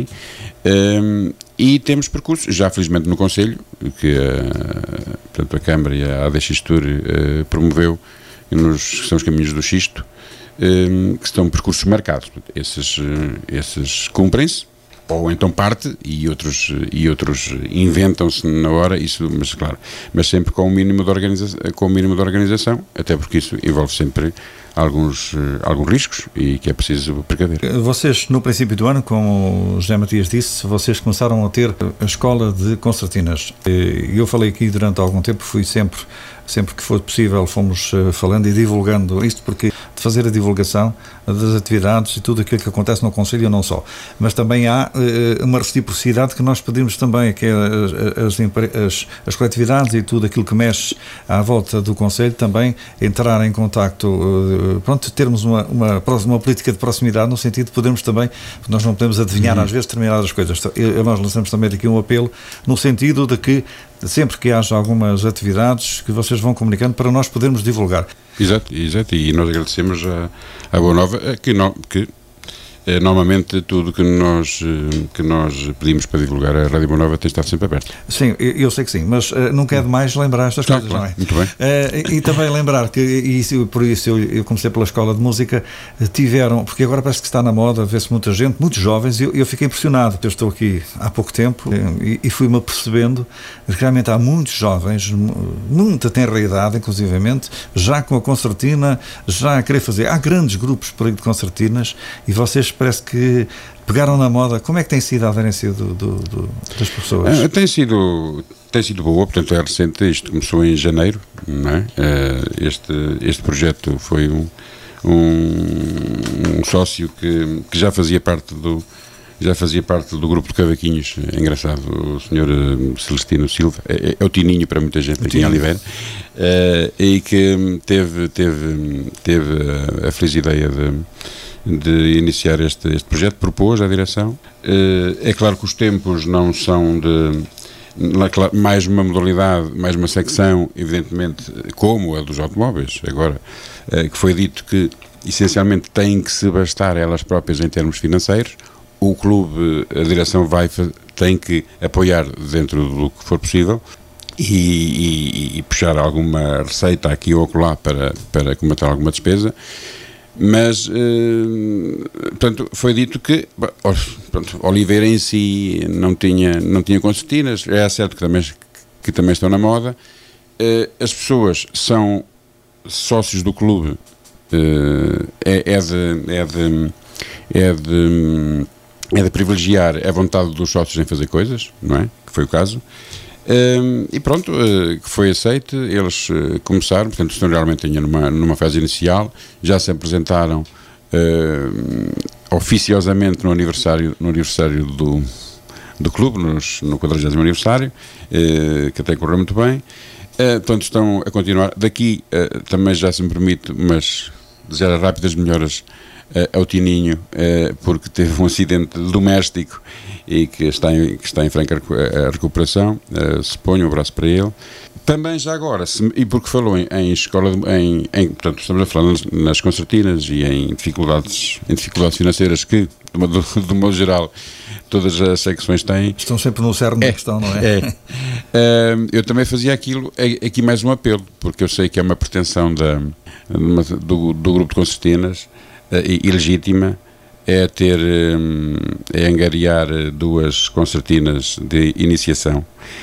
um, e temos percursos, já felizmente no Conselho, que a, portanto, a Câmara e a A D X Tour uh, promoveu, nos, que são os caminhos do Xisto, um, que estão percursos marcados. Esses, uh, esses cumprem-se, ou então parte, e outros, e outros inventam-se na hora, isso, mas claro, mas sempre com o mínimo de organização, com o mínimo de organização, até porque isso envolve sempre alguns, alguns riscos e que é preciso precaver. Vocês, no princípio do ano, como o José Matias disse, vocês começaram a ter a escola de concertinas. Eu falei aqui durante algum tempo, fui sempre, sempre que for possível, fomos falando e divulgando isto, porque de fazer a divulgação das atividades e tudo aquilo que acontece no Conselho, não só. Mas também há uh, uma reciprocidade que nós pedimos também, que é as, as, as coletividades e tudo aquilo que mexe à volta do Conselho, também entrar em contacto, uh, pronto, termos uma, uma, uma política de proximidade, no sentido de podermos também, porque nós não podemos adivinhar uhum. às vezes determinadas coisas. Eu, nós lançamos também aqui um apelo, no sentido de que sempre que haja algumas atividades que vocês vão comunicando para nós podermos divulgar. Exato, exato, e nós agradecemos a, a Boa Nova, que, no, que é, normalmente tudo que nós, que nós pedimos para divulgar a Rádio Boa Nova tem estado sempre aberto. Sim, eu sei que sim, mas uh, nunca é demais lembrar estas claro, coisas, claro, não é? Muito bem. Uh, e também lembrar que, e isso, por isso eu, eu comecei pela Escola de Música, tiveram, porque agora parece que está na moda, vê-se muita gente, muitos jovens, e eu, eu fiquei impressionado, eu estou aqui há pouco tempo e, e fui-me apercebendo que realmente há muitos jovens, muita tenra idade, inclusivamente, já com a concertina, já a querer fazer. Há grandes grupos por aí de concertinas e vocês parece que pegaram na moda. Como é que tem sido a aderência do, do, do, das pessoas? Ah, tem sido, tem sido boa, portanto é recente, isto começou em janeiro, não é? Este, este projeto foi um, um, um sócio que, que já fazia parte do já fazia parte do grupo de cavaquinhos, é engraçado, o senhor Celestino Silva, é, é o Tininho para muita gente aqui em Oliveira, uh, e que teve, teve, teve a, a feliz ideia de, de iniciar este, este projeto, propôs à direção. Uh, é claro que os tempos não são de mais uma modalidade, mais uma secção, evidentemente, como a dos automóveis, agora, uh, que foi dito que essencialmente têm que se bastar elas próprias em termos financeiros. O clube, a direção vai, tem que apoiar dentro do que for possível e, e, e puxar alguma receita aqui ou acolá para, para comatar alguma despesa. Mas, eh, portanto, foi dito que pronto, Oliveira em si não tinha, não tinha concertinas. É certo que também, que também estão na moda. Eh, as pessoas são sócios do clube, eh, é, é, de, é, de, é, de, é de privilegiar a vontade dos sócios em fazer coisas, não é? Que foi o caso. Um, e pronto, uh, que foi aceite, eles uh, começaram, portanto estão realmente numa, numa fase inicial, já se apresentaram uh, oficiosamente no aniversário, no aniversário do, do clube, nos, no quadragésimo aniversário, uh, que até correu muito bem, uh, portanto estão a continuar. Daqui uh, também já se me permite, mas desejar rápidas melhoras uh, ao Tininho, uh, porque teve um acidente doméstico e que está em, que está em franca recuperação, uh, se põe um abraço para ele. Também já agora, se, e porque falou em, em escola, de, em, em, portanto estamos a falar nas, nas concertinas e em dificuldades, em dificuldades financeiras que, de modo, de modo geral, todas as secções têm. Estão sempre no cerne é, da questão, não é? é. Uh, eu também fazia aquilo, aqui mais um apelo, porque eu sei que é uma pretensão da, uma, do, do grupo de concertinas, uh, ilegítima, é ter, é angariar duas concertinas de iniciação,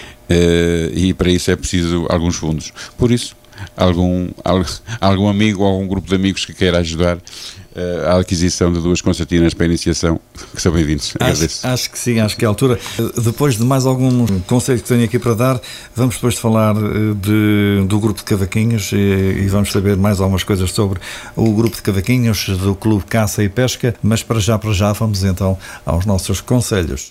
uh, e para isso é preciso alguns fundos. Por isso, algum, algum amigo ou algum grupo de amigos que queira ajudar uh, a aquisição de duas concertinas para iniciação, que são bem-vindos. Acho, acho que sim, acho que é a altura. Depois de mais alguns conselhos que tenho aqui para dar, vamos depois de falar de, do grupo de cavaquinhos e, e vamos saber mais algumas coisas sobre o grupo de cavaquinhos do Clube Caça e Pesca, mas para já, para já, vamos então aos nossos conselhos.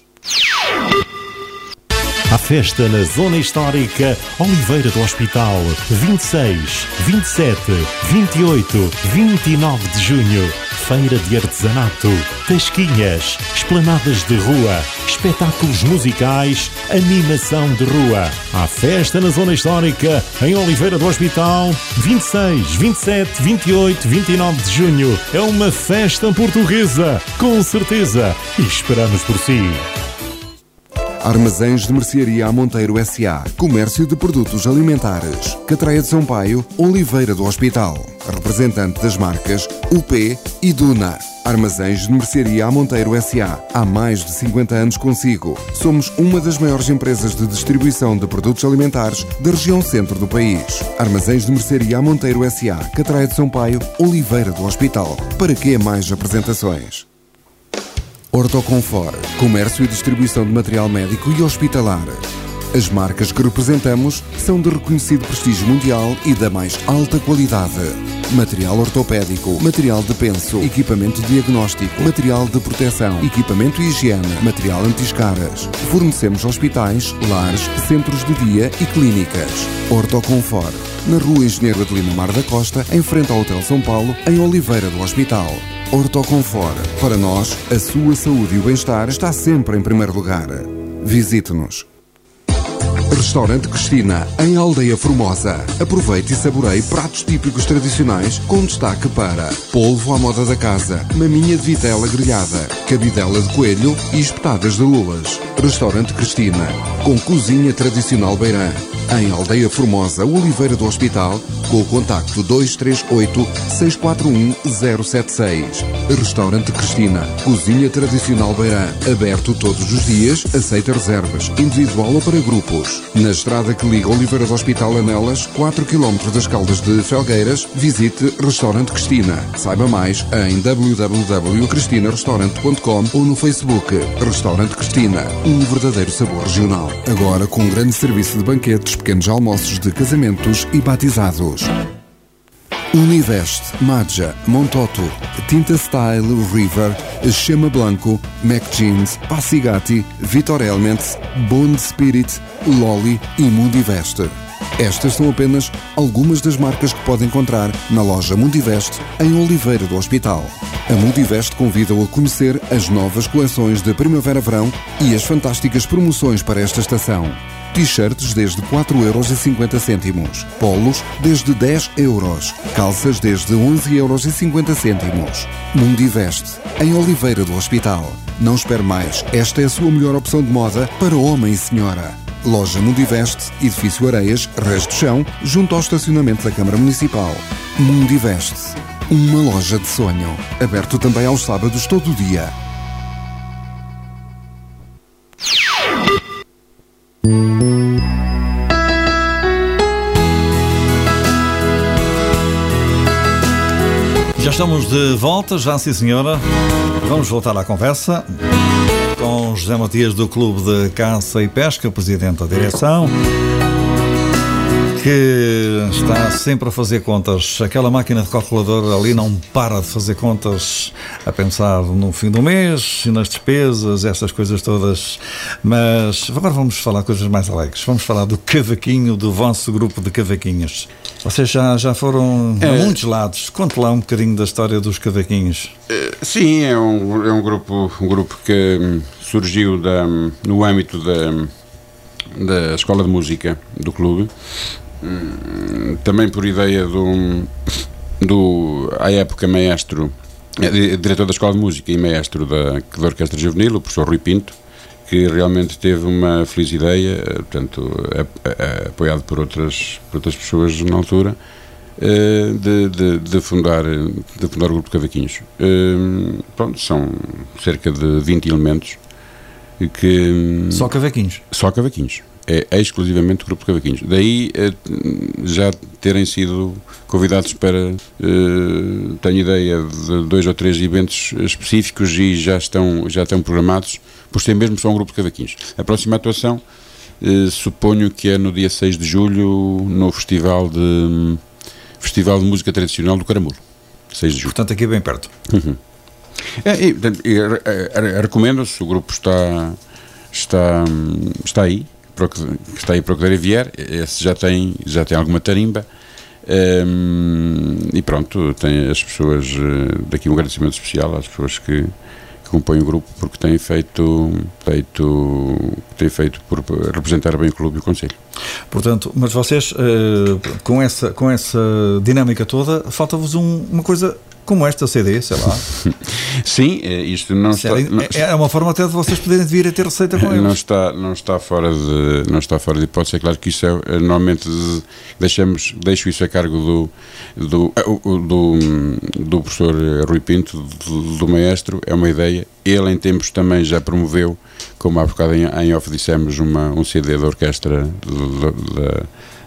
A festa na Zona Histórica Oliveira do Hospital, vinte e seis, vinte e sete, vinte e oito, vinte e nove de junho. Feira de artesanato, tasquinhas, esplanadas de rua, espetáculos musicais, animação de rua. A festa na Zona Histórica em Oliveira do Hospital, vinte e seis, vinte e sete, vinte e oito, vinte e nove de junho. É uma festa portuguesa, com certeza, e esperamos por si. Armazéns de Mercearia Monteiro S A. Comércio de produtos alimentares. Catraia de Sampaio, Oliveira do Hospital. Representante das marcas U P e Duna. Armazéns de Mercearia Monteiro S A. Há mais de cinquenta anos consigo. Somos uma das maiores empresas de distribuição de produtos alimentares da região centro do país. Armazéns de Mercearia Monteiro S A. Catraia de Sampaio, Oliveira do Hospital. Para que mais apresentações? Ortoconfor, comércio e distribuição de material médico e hospitalar. As marcas que representamos são de reconhecido prestígio mundial e da mais alta qualidade. Material ortopédico, material de penso, equipamento diagnóstico, material de proteção, equipamento e higiene, material anti-escaras. Fornecemos hospitais, lares, centros de dia e clínicas. Ortoconfor, na Rua Engenheiro Adelino Mar da Costa, em frente ao Hotel São Paulo, em Oliveira do Hospital. Ortoconfor. Para nós, a sua saúde e o bem-estar está sempre em primeiro lugar. Visite-nos. Restaurante Cristina, em Aldeia Formosa. Aproveite e saboreie pratos típicos tradicionais com destaque para polvo à moda da casa, maminha de vitela grelhada, cabidela de coelho e espetadas de lulas. Restaurante Cristina, com cozinha tradicional beirã. Em Aldeia Formosa, Oliveira do Hospital, com o contacto dois três oito, seis quatro um, zero sete seis. Restaurante Cristina, cozinha tradicional beirã, aberto todos os dias, aceita reservas, individual ou para grupos. Na estrada que liga Oliveira do Hospital a Nelas, quatro quilómetros das Caldas de Felgueiras, visite Restaurante Cristina. Saiba mais em w w w ponto cristina restaurante ponto com ou no Facebook. Restaurante Cristina, um verdadeiro sabor regional. Agora com um grande serviço de banquetes, pequenos almoços de casamentos e batizados. Univest, Maja, Montoto, Tinta Style, River, Chama Blanco, Mac Jeans, Passigati, Vitor Elements, Bond Spirit, Loli e Mundivest. Estas são apenas algumas das marcas que pode encontrar na loja Mundivest em Oliveira do Hospital. A Mundivest convida-o a conhecer as novas coleções de primavera-verão e as fantásticas promoções para esta estação. T-shirts desde quatro euros e cinquenta cêntimos. Polos desde dez euros. Calças desde onze euros e cinquenta cêntimos. Mundiveste, em Oliveira do Hospital. Não espere mais, esta é a sua melhor opção de moda para homem e senhora. Loja Mundiveste, Edifício Areias, Reis do Chão, junto ao estacionamento da Câmara Municipal. Mundiveste, uma loja de sonho. Aberto também aos sábados todo o dia. Já estamos de volta, já sim senhora. Vamos voltar à conversa com José Matias do Clube de Caça e Pesca, presidente da direção, que está sempre a fazer contas. Aquela máquina de calculador ali não para de fazer contas, a pensar no fim do mês e nas despesas, essas coisas todas. Mas agora vamos falar coisas mais alegres. Vamos falar do cavaquinho, do vosso grupo de cavaquinhos. Vocês já, já foram a é, muitos lados. Conte lá um bocadinho da história dos cavaquinhos. Sim, é um, é um, grupo, um grupo que hum, surgiu da, no âmbito da, da Escola de Música do clube. Também por ideia do, do à época maestro, diretor da Escola de Música e maestro da, da Orquestra Juvenil, o professor Rui Pinto, que realmente teve uma feliz ideia, portanto, a, a, apoiado por outras, por outras pessoas na altura, de, de, de, fundar, de fundar o grupo de cavaquinhos. Pronto, são cerca de vinte elementos que... Só cavaquinhos? Só cavaquinhos. É exclusivamente o grupo de cavaquinhos. Daí já terem sido convidados para, tenho ideia de dois ou três eventos específicos e já estão, já estão programados, por ser mesmo só um grupo de cavaquinhos. A próxima atuação, suponho que é no dia seis de julho, no Festival de, Festival de Música Tradicional do Caramulo. seis de julho. Portanto, aqui bem perto. Uhum. É, e, e, e, recomendo-se, o grupo está, está, está aí. Que está aí para o que vier, esse já tem, já tem alguma tarimba, um, e pronto, tem as pessoas, daqui um agradecimento especial às pessoas que, que compõem o grupo, porque têm feito, feito, têm feito por representar bem o clube e o concelho. Portanto, mas vocês, uh, com, essa, com essa dinâmica toda, falta-vos um, uma coisa como esta C D, sei lá. Sim, isto não está... Não, é uma forma até de vocês poderem vir a ter receita com eles. Não está, não está fora de, não está fora de hipótese. É claro que isso é, normalmente deixamos, deixo isso a cargo do, do, do, do professor Rui Pinto, do, do maestro, é uma ideia. Ele em tempos também já promoveu, como há bocado em, em off dissemos, uma, um C D da orquestra da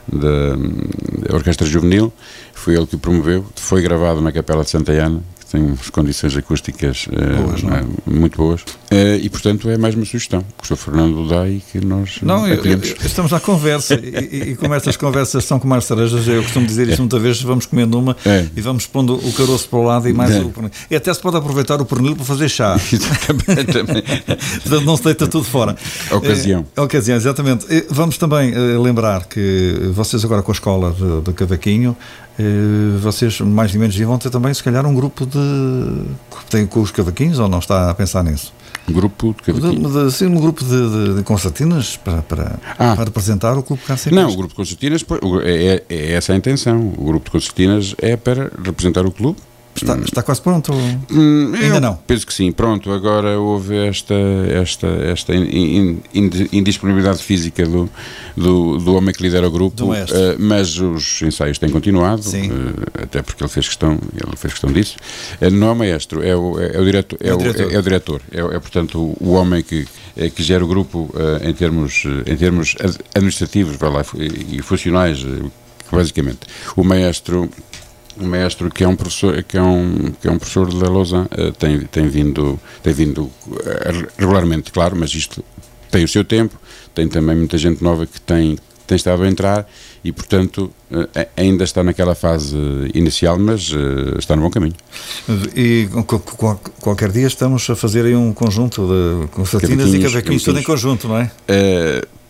da Orquestra Juvenil, foi ele que o promoveu, foi gravado na Capela de Santa Ana, que tem condições acústicas boas, uh, uh, muito boas, uh, e portanto é mais uma sugestão que o senhor Fernando dá e que nós não, eu, eu, estamos à conversa e, e como estas conversas são como as cerejas, eu costumo dizer isto muitas vezes, vamos comendo uma é. e vamos pondo o caroço para o lado e mais é. o pernil, e até se pode aproveitar o pernil para fazer chá. também, também. Portanto não se deita tudo fora. A ocasião. É, a ocasião, exatamente. E vamos também uh, lembrar que vocês agora com a escola de, de cavaquinho, uh, vocês mais ou menos vão ter também se calhar um grupo de tem com os cavaquinhos, ou não está a pensar nisso? Um grupo de cavaquinhos? De, de, sim, um grupo de, de, de concertinas para, para, ah. para representar o Clube Caça e Pesca. Não, o grupo de concertinas é, é, é essa a intenção. O grupo de concertinas é para representar o clube. Está, está quase pronto? Hum, Ainda não? Penso que sim, pronto. Agora houve esta, esta, esta in, in, indisponibilidade física do, do, do homem que lidera o grupo, uh, mas os ensaios têm continuado, uh, até porque ele fez questão, ele fez questão disso. Uh, não é o maestro, é o, é, é o diretor, é, é o diretor, é, é, o diretor. É, é portanto o, o homem que, é, que gera o grupo uh, em, termos, em termos administrativos vai lá, e funcionais, uh, basicamente. O maestro O maestro, que é um professor, que é um, que é um professor da Lausanne, uh, tem, tem vindo, tem vindo uh, regularmente, claro, mas isto tem o seu tempo, tem também muita gente nova que tem, tem estado a entrar e, portanto, uh, ainda está naquela fase inicial, mas uh, está no bom caminho. E qualquer dia estamos a fazer aí um conjunto de concertinas e cavaquinhos, tudo em conjunto, não é? Uh,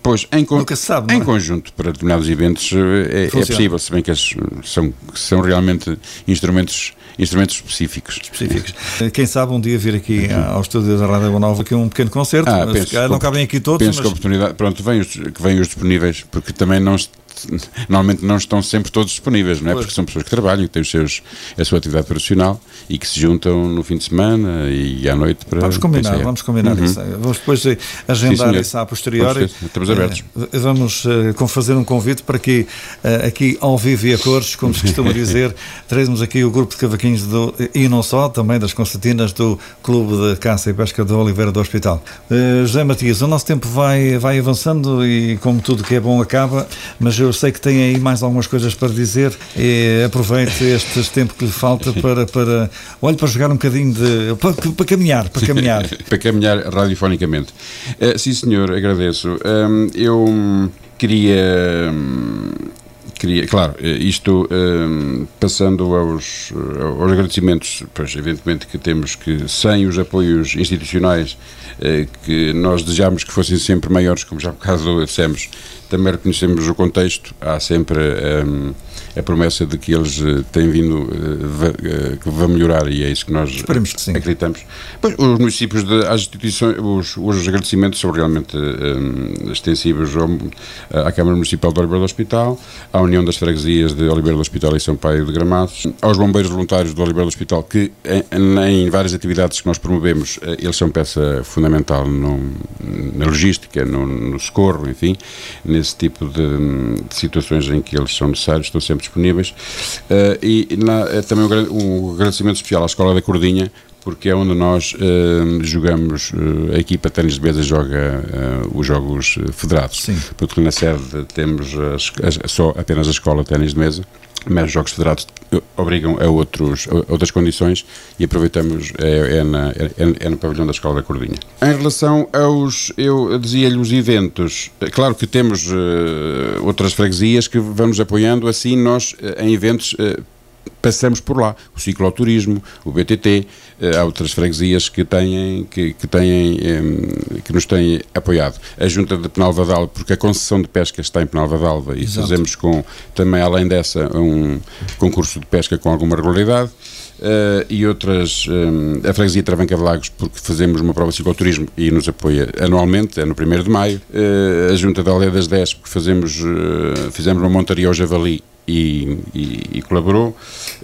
Pois, em, con- Nunca se sabe, em não é? conjunto, para determinados eventos, é, é possível, se bem que as, são, são realmente instrumentos, instrumentos específicos. Específicos. Quem sabe um dia vir aqui ao estúdio da Rádio Boa Nova aqui um pequeno concerto. Ah, Se penso, calhar não cabem aqui todos, penso mas... que a oportunidade, pronto, vem os, que venham os disponíveis, porque também não se- normalmente não estão sempre todos disponíveis, não é? Pois. Porque são pessoas que trabalham, que têm os seus, a sua atividade profissional e que se juntam no fim de semana e à noite para... Vamos combinar, para vamos combinar Uhum. isso. Vamos depois agendar senhor. isso a posteriori. Vamos ver, estamos abertos. Eh, Vamos uh, fazer um convite para que uh, aqui ao vivo e a cores, como se costuma dizer, trazemos aqui o grupo de cavaquinhos do, e não só, também das concertinas do Clube de Caça e Pesca de Oliveira do Hospital. Uh, José Matias, o nosso tempo vai, vai avançando e como tudo que é bom acaba, mas eu sei que tem aí mais algumas coisas para dizer e aproveite este tempo que lhe falta para, para olhe, para jogar um bocadinho de... para, para caminhar, para caminhar. Para caminhar radiofonicamente. Uh, sim, senhor, agradeço. Um, eu hum, queria... hum, Queria, claro, isto um, passando aos, aos agradecimentos, pois evidentemente que temos que, sem os apoios institucionais eh, que nós desejamos que fossem sempre maiores, como já por causa dissemos, também reconhecemos o contexto, há sempre um, a promessa de que eles uh, têm vindo, uh, va, uh, que vão melhorar e é isso que nós Esperemos que sim. acreditamos. Pois, os municípios, de, as instituições, os, os agradecimentos são realmente um, extensivos ao, à Câmara Municipal de Oliveira do Hospital, à União das Freguesias de Oliveira do Hospital e São Paio de Gramados, aos bombeiros voluntários de Oliveira do Hospital, que em, em várias atividades que nós promovemos, eles são peça fundamental no, na logística, no, no socorro, enfim, nesse tipo de, de situações em que eles são necessários, estão sempre disponíveis. Uh, e na, uh, também um, um agradecimento especial à Escola da Cordinha, porque é onde nós uh, jogamos, uh, a equipa de ténis de mesa joga uh, os jogos federados. Sim. Porque na sede temos as, as, só apenas a escola de ténis de mesa, mas os jogos federados obrigam a, outros, a outras condições e aproveitamos, é, é, na, é, é no pavilhão da Escola da Cordinha. Em relação aos, eu dizia-lhe, os eventos, claro que temos uh, outras freguesias que vamos apoiando, assim nós uh, em eventos uh, passamos por lá, o cicloturismo, o B T T, há outras freguesias que têm, que, que têm, que nos têm apoiado. A Junta de Penalva, porque a concessão de pesca está em Penalva e Exato. Fazemos com, também além dessa, um concurso de pesca com alguma regularidade. Uh, e outras, um, a freguesia de Travanca de Lagos, porque fazemos uma prova de cicloturismo e nos apoia anualmente, é no primeiro de maio. Uh, a Junta da Aldeia das dez, porque fazemos, uh, fizemos uma montaria ao javali e, e, e colaborou.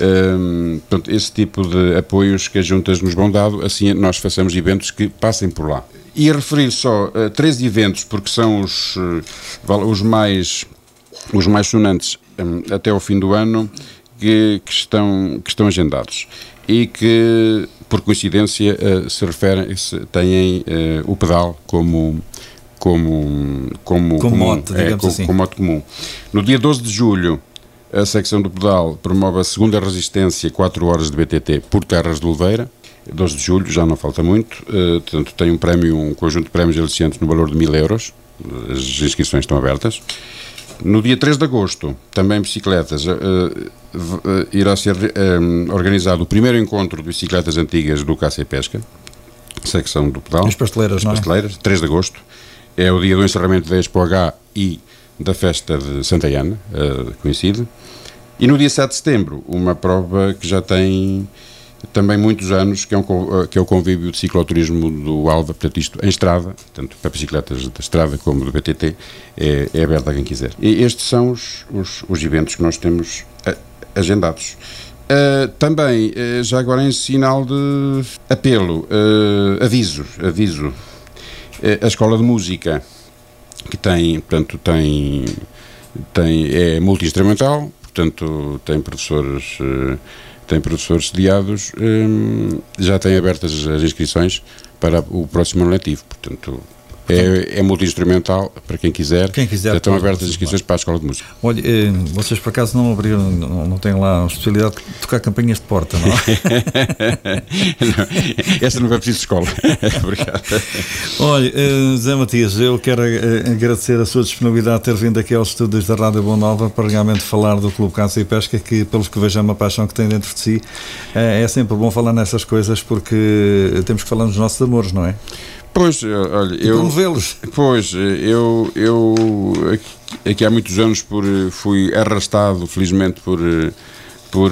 Um, portanto, esse tipo de apoios que as juntas nos vão dado, assim nós façamos eventos que passem por lá. E a referir só uh, três eventos, porque são os, uh, os mais, os mais sonantes um, até ao fim do ano, Que, que, estão, que estão agendados e que, por coincidência, uh, se referem, se, têm uh, o pedal como, como, como, como comum, mote, é, digamos com, assim. como mote comum. No dia doze de julho, a secção do pedal promove a segunda resistência, quatro horas de B T T, por Terras de Oliveira. doze de julho, já não falta muito, uh, portanto, tem um prémio, um conjunto de prémios aliciantes no valor de mil euros, as inscrições estão abertas. No dia três de agosto, também bicicletas, uh, uh, irá ser uh, organizado o primeiro encontro de bicicletas antigas do Caça e Pesca, secção do pedal. As pasteleiras, não é? Pasteleiras, três de agosto. É o dia do encerramento da Expo H e da festa de Santa Ana, uh, coincide. E no dia sete de setembro, uma prova que já tem também muitos anos, que é, um, que é o convívio de cicloturismo do Alva, portanto isto em estrada, tanto para bicicletas da estrada como do B T T, é, é aberto a quem quiser. E estes são os, os, os eventos que nós temos a, agendados. Uh, também, uh, já agora em sinal de apelo, uh, aviso, aviso, uh, a Escola de Música, que tem, portanto, tem, tem, é multi-instrumental, portanto, tem professores... Uh, tem professores sediados, hum, já têm abertas as inscrições para o próximo ano letivo, portanto é, é multi-instrumental para quem quiser, quem quiser já estão pode, abertas as inscrições para a Escola de Música. Olha, eh, vocês por acaso não abriram, não, não têm lá a possibilidade de tocar campanhas de porta, não é? Não, essa não vai preciso de escola. Obrigado. Olha, eh, Zé Matias, eu quero eh, agradecer a sua disponibilidade de ter vindo aqui aos estúdios da Rádio Boa Nova para realmente falar do Clube Caça e Pesca, que pelos que vejo é uma paixão que tem dentro de si. Eh, é sempre bom falar nessas coisas porque temos que falar nos nossos amores, não é? Pois, olha, eu... promovê-los. Pois, eu, eu aqui, aqui há muitos anos por, fui arrastado, felizmente, por, por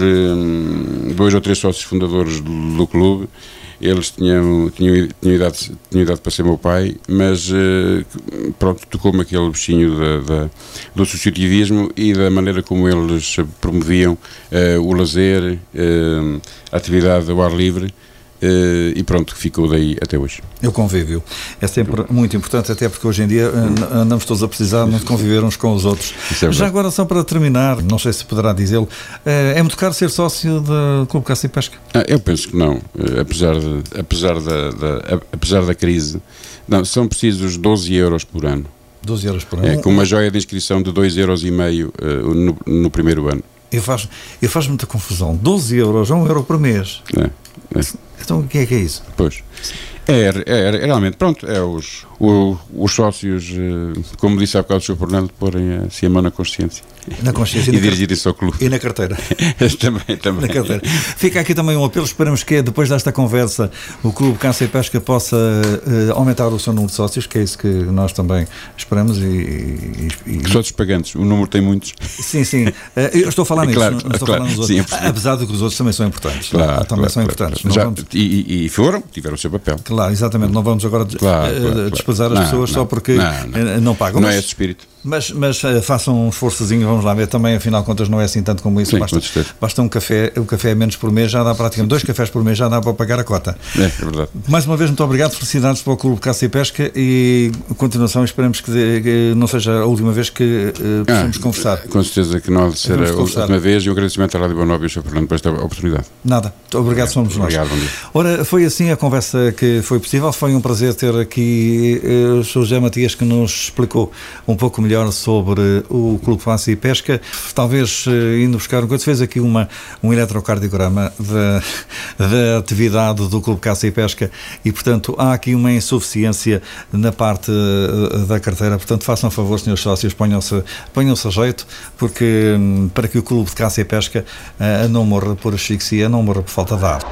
um, dois ou três sócios fundadores do, do clube. Eles tinham, tinham, tinham, idade, tinham idade para ser meu pai, mas pronto, tocou-me aquele bichinho da, da, do associativismo e da maneira como eles promoviam uh, o lazer, uh, a atividade ao ar livre. Uh, e pronto, ficou daí até hoje. O convívio é sempre muito importante, até porque hoje em dia uh, andamos todos a precisar de conviver uns com os outros. É Já agora, só para terminar, não sei se poderá dizê-lo, uh, é muito caro ser sócio do Clube Caça e Pesca? Ah, eu penso que não, uh, apesar, de, apesar, da, da, apesar da crise, não, são precisos doze euros por ano. doze euros por ano? É, com uma joia de inscrição de dois euros e meio uh, no, no primeiro ano. Eu faz, eu faz muita confusão, doze euros, um euro por mês. É, é. Então o que é que é isso? Pois, é, é, é realmente, pronto, é os, o, os sócios, como disse há bocado o senhor Fernando, porem assim a mão na consciência. Na consciência e e dirigirem-se ao clube. E na carteira. também, também. Na carteira. Fica aqui também um apelo, esperamos que depois desta conversa o Clube Caça e Pesca possa uh, aumentar o seu número de sócios, que é isso que nós também esperamos. E, e, e... Sócios pagantes, o número tem muitos. Sim, sim. Uh, eu estou a falar é nisso, claro, não estou claro, a falar nos sim, outros. Apesar de que os outros também são importantes. Claro, também claro, são claro, importantes. Claro. Já, vamos... e, e foram, tiveram o seu papel. Claro, exatamente. Não vamos agora claro, uh, claro, desprezar claro. as pessoas não, só não, porque não, não. não pagam. Não mas, é esse espírito. Mas, mas uh, façam um esforçozinho, vamos lá ver também, afinal de contas não é assim tanto como isso. Sim, basta, basta um café, um café menos por mês, já dá praticamente dois cafés por mês, já dá para pagar a cota. É, é verdade. Mais uma vez, muito obrigado, felicidades para o Clube Caça e Pesca e continuação, esperemos que, que não seja a última vez que uh, possamos ah, conversar. Com certeza que não será a última vez, e um agradecimento à Rádio Boa Nova e ao senhor Fernando por esta oportunidade. Nada, obrigado, somos nós. Obrigado, bom dia. Ora, foi assim a conversa que foi possível, foi um prazer ter aqui uh, o senhor José Matias, que nos explicou um pouco melhor sobre o Clube Caça e Pesca, talvez uh, indo buscar, quando se fez aqui uma, um eletrocardiograma da, da atividade do Clube Caça e Pesca e, portanto, há aqui uma insuficiência na parte uh, da carteira, portanto, façam favor, senhores sócios, ponham-se ponham-se a jeito, porque um, para que o Clube de Caça e Pesca uh, não morra por asfixia, não morra por falta de ar.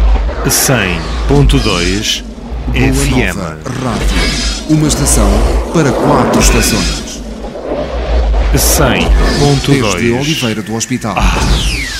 cem ponto dois F M Rádio, uma estação para quatro estações. cem ponto dois Desde Oliveira do Hospital. Ah.